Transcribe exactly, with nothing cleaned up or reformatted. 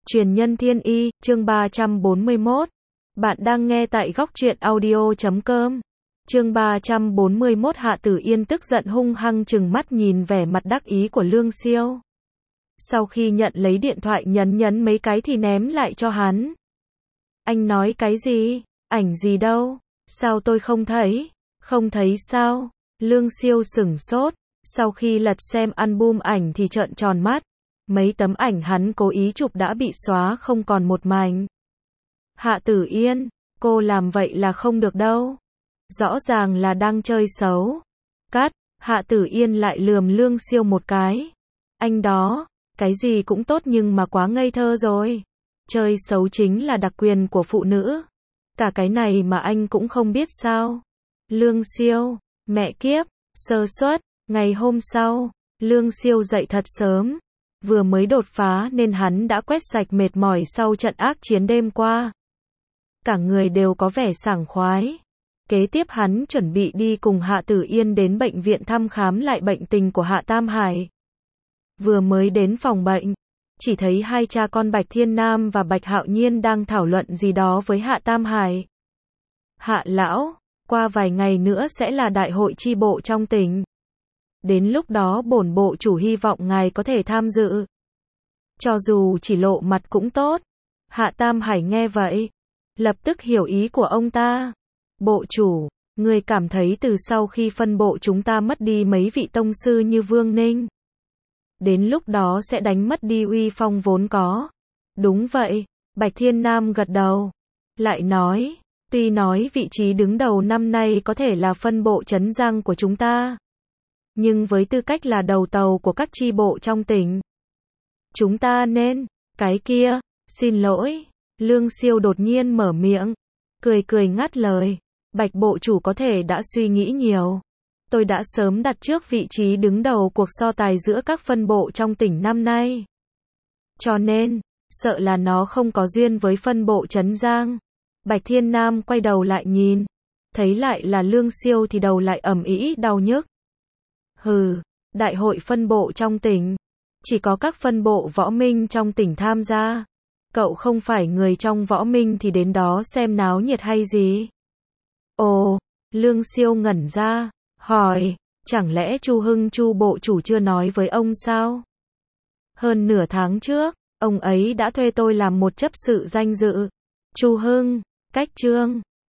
Truyền nhân thiên y, chương ba trăm bốn mươi mốt. Bạn đang nghe tại góc truyện audio chấm com. Chương ba trăm bốn mươi mốt. Hạ Tử Yên tức giận hung hăng trừng mắt nhìn vẻ mặt đắc ý của Lương Siêu. Sau khi nhận lấy điện thoại nhấn nhấn mấy cái thì ném lại cho hắn. Anh nói cái gì? Ảnh gì đâu? Sao tôi không thấy? Không thấy sao? Lương Siêu sửng sốt. Sau khi lật xem album ảnh thì trợn tròn mắt. Mấy tấm ảnh hắn cố ý chụp đã bị xóa không còn một mảnh. Hạ Tử Yên, cô làm vậy là không được đâu. Rõ ràng là đang chơi xấu. Cắt, Hạ Tử Yên lại lườm Lương Siêu một cái. Anh đó, cái gì cũng tốt nhưng mà quá ngây thơ rồi. Chơi xấu chính là đặc quyền của phụ nữ. Cả cái này mà anh cũng không biết sao. Lương Siêu, mẹ kiếp, sơ suất. Ngày hôm sau, Lương Siêu dậy thật sớm. Vừa mới đột phá nên hắn đã quét sạch mệt mỏi sau trận ác chiến đêm qua. Cả người đều có vẻ sảng khoái. Kế tiếp hắn chuẩn bị đi cùng Hạ Tử Yên đến bệnh viện thăm khám lại bệnh tình của Hạ Tam Hải. Vừa mới đến phòng bệnh, chỉ thấy hai cha con Bạch Thiên Nam và Bạch Hạo Nhiên đang thảo luận gì đó với Hạ Tam Hải. Hạ lão, qua vài ngày nữa sẽ là đại hội chi bộ trong tỉnh. Đến lúc đó bổn bộ chủ hy vọng ngài có thể tham dự. Cho dù chỉ lộ mặt cũng tốt. Hạ Tam Hải nghe vậy, lập tức hiểu ý của ông ta. Bộ chủ, người cảm thấy từ sau khi phân bộ chúng ta mất đi mấy vị tông sư như Vương Ninh. Đến lúc đó sẽ đánh mất đi uy phong vốn có. Đúng vậy, Bạch Thiên Nam gật đầu. Lại nói, tuy nói vị trí đứng đầu năm nay có thể là phân bộ Trấn Giang của chúng ta. Nhưng với tư cách là đầu tàu của các chi bộ trong tỉnh, chúng ta nên, cái kia, xin lỗi, Lương Siêu đột nhiên mở miệng, cười cười ngắt lời, Bạch bộ chủ có thể đã suy nghĩ nhiều. Tôi đã sớm đặt trước vị trí đứng đầu cuộc so tài giữa các phân bộ trong tỉnh năm nay. Cho nên, sợ là nó không có duyên với phân bộ Trấn Giang. Bạch Thiên Nam quay đầu lại nhìn, thấy lại là Lương Siêu thì đầu lại ầm ĩ đau nhức. Hừ, đại hội phân bộ trong tỉnh. Chỉ có các phân bộ võ minh trong tỉnh tham gia. Cậu không phải người trong võ minh thì đến đó xem náo nhiệt hay gì? Ồ, Lương Siêu ngẩn ra, hỏi, chẳng lẽ Chu Hưng Chu bộ chủ chưa nói với ông sao? Hơn nửa tháng trước, ông ấy đã thuê tôi làm một chấp sự danh dự. Chu Hưng, cách Trương,